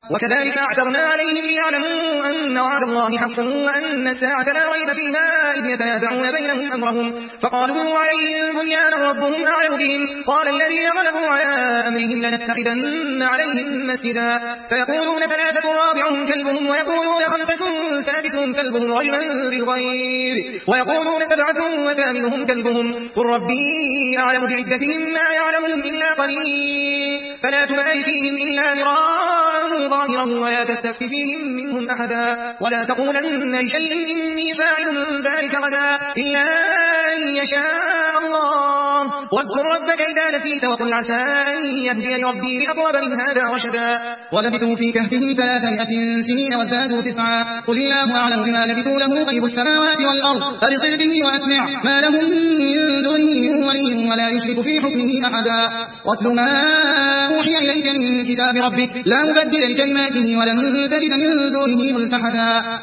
وكذلك أعثرنا عليهم ليعلموا أن وعد الله حق وأن الساعة لا ريب فيها إذ يتنازعون بينهم أمرهم فقالوا عليهم بنيانا ربهم أعلم بهم قال الذين غلبوا على أمرهم لنتخذن عليهم مسجدا سيقولون ثلاثة رابعهم كلبهم ويقولون خمسة سادسهم كلبهم رجما بالغيب ويقولون سبعة وثامنهم كلبهم قل ربي أعلم بعدتهم ما يعلمهم إلا قليل فلا تمار فيهم إلا مراء ظاهرا ولا تستفت فيهم منهم أحدا ولا تقولن لشيء إني فاعل ذلك غدا إلا أن يشاء الله واذكر ربك إذا نسيت وقل عسى أن يهدي ربي بأقرب من هذا رشدا ولبثوا في كهفهم 300 سنين وازدادوا 9 قل الله أعلم بما لبثوا له غيب السماوات والأرض أبصر به وأسمع ما لهم من دونه من ولي ولا يشرك في حكمه أحدا واتل ما أوحي إليك من كتاب ربك لا مبدل لكلماته ولن تجد من دونه ملتحدا